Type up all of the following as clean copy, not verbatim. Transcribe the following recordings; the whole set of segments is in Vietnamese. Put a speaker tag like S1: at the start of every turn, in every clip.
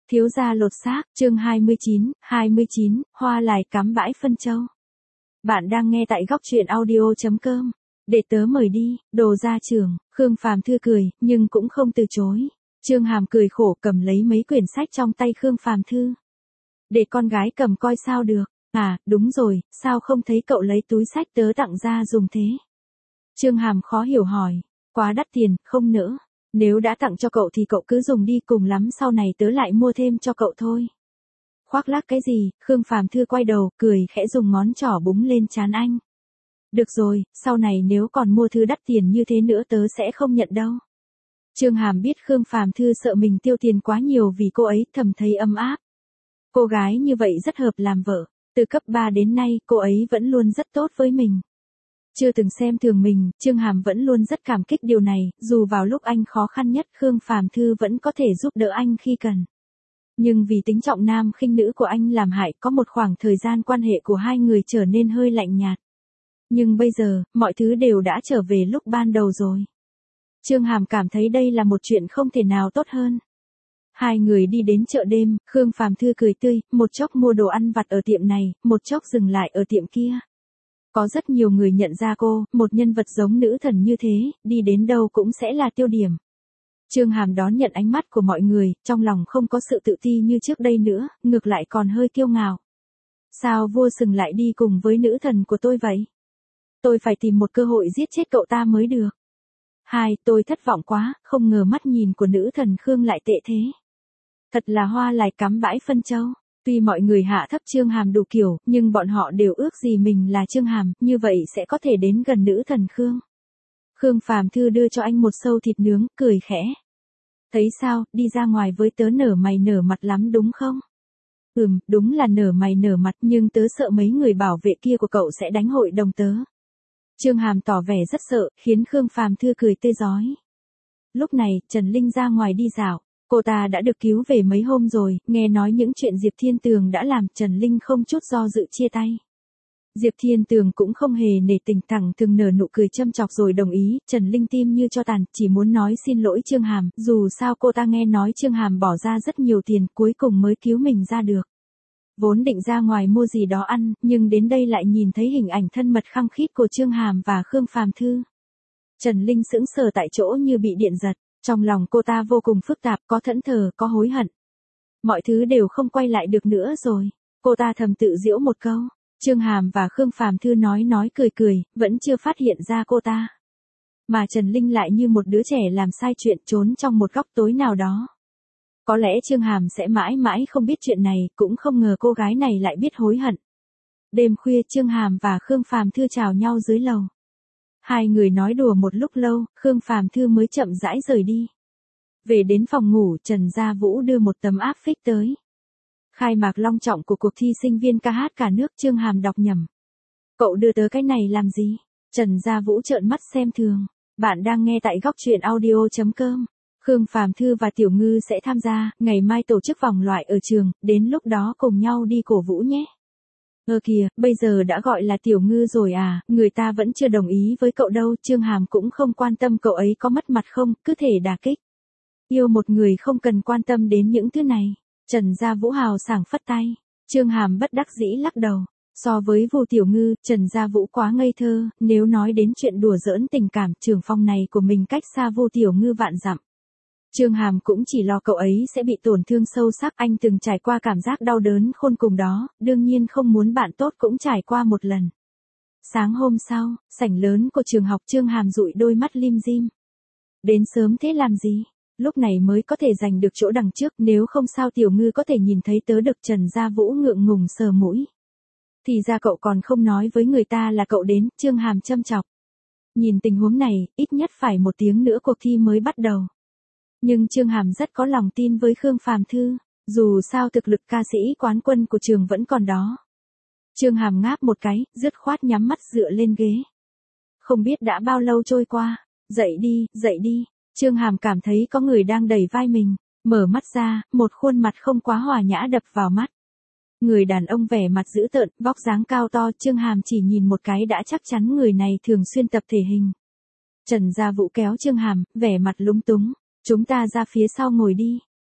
S1: Thiếu gia lột xác, chương 29, hoa lại cắm bãi phân châu. Bạn đang nghe tại góc truyện audio.com. Để tớ mời đi, đồ gia trưởng. Khương Phàm Thư cười, nhưng cũng không từ chối. Trương Hàm cười khổ cầm lấy mấy quyển sách trong tay Khương Phàm Thư. Để con gái cầm coi sao được. À, đúng rồi, sao không thấy cậu lấy túi sách tớ tặng ra dùng thế? Trương Hàm khó hiểu hỏi. Quá đắt tiền, không nỡ. Nếu đã tặng cho cậu thì cậu cứ dùng đi, cùng lắm sau này tớ lại mua thêm cho cậu thôi. Khoác lác cái gì? Khương Phàm Thư quay đầu, cười khẽ dùng ngón trỏ búng lên trán anh. Được rồi, sau này nếu còn mua thứ đắt tiền như thế nữa tớ sẽ không nhận đâu. Trương Hàm biết Khương Phàm Thư sợ mình tiêu tiền quá nhiều vì cô ấy, thầm thấy ấm áp. Cô gái như vậy rất hợp làm vợ, từ cấp 3 đến nay cô ấy vẫn luôn rất tốt với mình. Chưa từng xem thường mình, Trương Hàm vẫn luôn rất cảm kích điều này, dù vào lúc anh khó khăn nhất Khương Phàm Thư vẫn có thể giúp đỡ anh khi cần. Nhưng vì tính trọng nam khinh nữ của anh làm hại, có một khoảng thời gian quan hệ của hai người trở nên hơi lạnh nhạt. Nhưng bây giờ, mọi thứ đều đã trở về lúc ban đầu rồi. Trương Hàm cảm thấy đây là một chuyện không thể nào tốt hơn. Hai người đi đến chợ đêm, Khương Phàm Thư cười tươi, một chốc mua đồ ăn vặt ở tiệm này, một chốc dừng lại ở tiệm kia. Có rất nhiều người nhận ra cô, một nhân vật giống nữ thần như thế, đi đến đâu cũng sẽ là tiêu điểm. Trương Hàm đón nhận ánh mắt của mọi người, trong lòng không có sự tự ti như trước đây nữa, ngược lại còn hơi kiêu ngạo. Sao vua sừng lại đi cùng với nữ thần của tôi vậy? Tôi phải tìm một cơ hội giết chết cậu ta mới được. Tôi thất vọng quá, không ngờ mắt nhìn của nữ thần Khương lại tệ thế. Thật là hoa lại cắm bãi phân châu. Tuy mọi người hạ thấp Trương Hàm đủ kiểu, nhưng bọn họ đều ước gì mình là Trương Hàm, như vậy sẽ có thể đến gần nữ thần Khương. Khương Phàm Thư đưa cho anh một xâu thịt nướng, cười khẽ. Thấy sao, đi ra ngoài với tớ nở mày nở mặt lắm đúng không? Đúng là nở mày nở mặt, nhưng tớ sợ mấy người bảo vệ kia của cậu sẽ đánh hội đồng tớ. Trương Hàm tỏ vẻ rất sợ, khiến Khương Phàm Thư cười tươi rói. Lúc này, Trần Linh ra ngoài đi dạo. Cô ta đã được cứu về mấy hôm rồi, nghe nói những chuyện Diệp Thiên Tường đã làm, Trần Linh không chút do dự chia tay. Diệp Thiên Tường cũng không hề nể tình, thẳng thừng nở nụ cười châm chọc rồi đồng ý, Trần Linh tim như cho tàn, chỉ muốn nói xin lỗi Trương Hàm, dù sao cô ta nghe nói Trương Hàm bỏ ra rất nhiều tiền, cuối cùng mới cứu mình ra được. Vốn định ra ngoài mua gì đó ăn, nhưng đến đây lại nhìn thấy hình ảnh thân mật khăng khít của Trương Hàm và Khương Phàm Thư. Trần Linh sững sờ tại chỗ như bị điện giật. Trong lòng cô ta vô cùng phức tạp, có thẫn thờ, có hối hận. Mọi thứ đều không quay lại được nữa rồi. Cô ta thầm tự giễu một câu. Trương Hàm và Khương Phàm Thư nói cười, vẫn chưa phát hiện ra cô ta. Mà Trần Linh lại như một đứa trẻ làm sai chuyện, trốn trong một góc tối nào đó. Có lẽ Trương Hàm sẽ mãi mãi không biết chuyện này, cũng không ngờ cô gái này lại biết hối hận. Đêm khuya Trương Hàm và Khương Phàm Thư chào nhau dưới lầu. Hai người nói đùa một lúc lâu, Khương Phàm Thư mới chậm rãi rời đi. Về đến phòng ngủ, Trần Gia Vũ đưa một tấm áp phích tới. Khai mạc long trọng của cuộc thi sinh viên ca hát cả nước, Trương Hàm đọc nhầm. Cậu đưa tớ cái này làm gì? Trần Gia Vũ trợn mắt xem thường. Bạn đang nghe tại góc truyện audio.com. Khương Phàm Thư và Tiểu Ngư sẽ tham gia, ngày mai tổ chức vòng loại ở trường, đến lúc đó cùng nhau đi cổ vũ nhé. Kìa, bây giờ đã gọi là Tiểu Ngư rồi à, người ta vẫn chưa đồng ý với cậu đâu, Trương Hàm cũng không quan tâm cậu ấy có mất mặt không, cứ thể đả kích. Yêu một người không cần quan tâm đến những thứ này. Trần Gia Vũ hào sảng phất tay. Trương Hàm bất đắc dĩ lắc đầu. So với Vu Tiểu Ngư, Trần Gia Vũ quá ngây thơ, nếu nói đến chuyện đùa giỡn tình cảm, trường phong này của mình cách xa Vu Tiểu Ngư vạn dặm. Trương Hàm cũng chỉ lo cậu ấy sẽ bị tổn thương sâu sắc, anh từng trải qua cảm giác đau đớn khôn cùng đó, đương nhiên không muốn bạn tốt cũng trải qua một lần. Sáng hôm sau, sảnh lớn của trường học, Trương Hàm dụi đôi mắt lim dim. Đến sớm thế làm gì? Lúc này mới có thể giành được chỗ đằng trước, nếu không sao Tiểu Ngư có thể nhìn thấy tớ được. Trần Gia Vũ ngượng ngùng sờ mũi. Thì ra cậu còn không nói với người ta là cậu đến, Trương Hàm châm chọc. Nhìn tình huống này, ít nhất phải 1 tiếng nữa cuộc thi mới bắt đầu. Nhưng Trương Hàm rất có lòng tin với Khương Phàm Thư, dù sao thực lực ca sĩ quán quân của trường vẫn còn đó. Trương Hàm ngáp một cái, dứt khoát nhắm mắt dựa lên ghế. Không biết đã bao lâu trôi qua, dậy đi, Trương Hàm cảm thấy có người đang đẩy vai mình, mở mắt ra, một khuôn mặt không quá hòa nhã đập vào mắt. Người đàn ông vẻ mặt dữ tợn, vóc dáng cao to, Trương Hàm chỉ nhìn một cái đã chắc chắn người này thường xuyên tập thể hình. Trần Gia Vũ kéo Trương Hàm, vẻ mặt lúng túng. Chúng ta ra phía sau ngồi đi.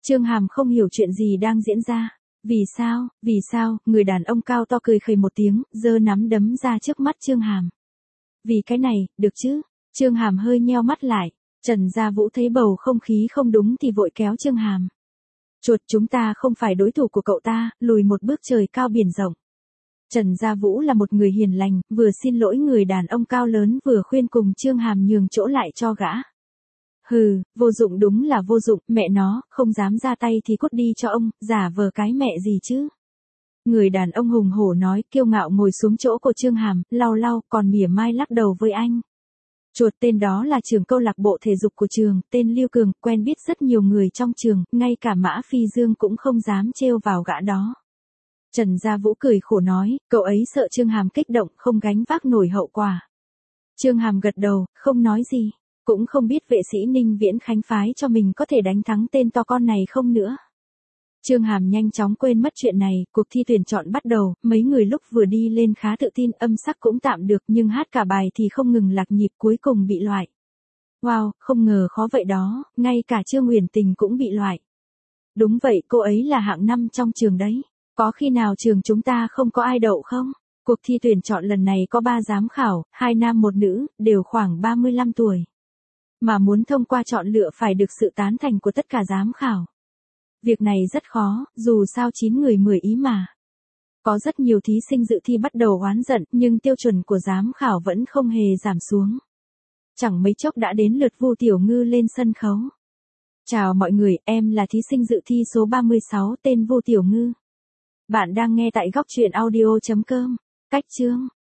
S1: Trương Hàm không hiểu chuyện gì đang diễn ra. Vì sao, người đàn ông cao to cười khẩy một tiếng, giơ nắm đấm ra trước mắt Trương Hàm. Vì cái này, được chứ? Trương Hàm hơi nheo mắt lại. Trần Gia Vũ thấy bầu không khí không đúng thì vội kéo Trương Hàm. Chuột, chúng ta không phải đối thủ của cậu ta, lùi một bước trời cao biển rộng. Trần Gia Vũ là một người hiền lành, vừa xin lỗi người đàn ông cao lớn vừa khuyên cùng Trương Hàm nhường chỗ lại cho gã. Hừ, vô dụng đúng là vô dụng, mẹ nó, không dám ra tay thì cút đi cho ông, giả vờ cái mẹ gì chứ. Người đàn ông hùng hổ nói, kiêu ngạo ngồi xuống chỗ của Trương Hàm, lau còn mỉa mai lắc đầu với anh. Chuột, tên đó là trưởng câu lạc bộ thể dục của trường, tên Lưu Cường, quen biết rất nhiều người trong trường, ngay cả Mã Phi Dương cũng không dám trêu vào gã đó. Trần Gia Vũ cười khổ nói, cậu ấy sợ Trương Hàm kích động không gánh vác nổi hậu quả. Trương Hàm gật đầu, không nói gì, cũng không biết vệ sĩ Ninh Viễn Khánh phái cho mình có thể đánh thắng tên to con này không nữa. Trương Hàm nhanh chóng quên mất chuyện này, cuộc thi tuyển chọn bắt đầu, mấy người lúc vừa đi lên khá tự tin, âm sắc cũng tạm được nhưng hát cả bài thì không ngừng lạc nhịp, cuối cùng bị loại. Wow, không ngờ khó vậy đó, ngay cả Trương Uyển Tình cũng bị loại. Đúng vậy, cô ấy là hạng 5 trong trường đấy. Có khi nào trường chúng ta không có ai đậu không? Cuộc thi tuyển chọn lần này có 3 giám khảo, 2 nam 1 nữ, đều khoảng 35 tuổi. Mà muốn thông qua chọn lựa phải được sự tán thành của tất cả giám khảo. Việc này rất khó, dù sao 9 người 10 ý mà. Có rất nhiều thí sinh dự thi bắt đầu oán giận, nhưng tiêu chuẩn của giám khảo vẫn không hề giảm xuống. Chẳng mấy chốc đã đến lượt Vu Tiểu Ngư lên sân khấu. Chào mọi người, em là thí sinh dự thi số 36 tên Vu Tiểu Ngư. Bạn đang nghe tại góc truyện audio.com. Cách chương